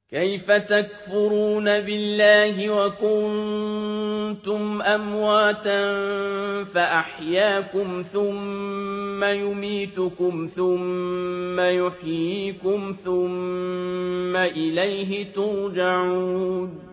كيف تكفرون بالله وكنتم أمواتا فأحياكم ثم يميتكم ثم يحييكم ثم إليه ترجعون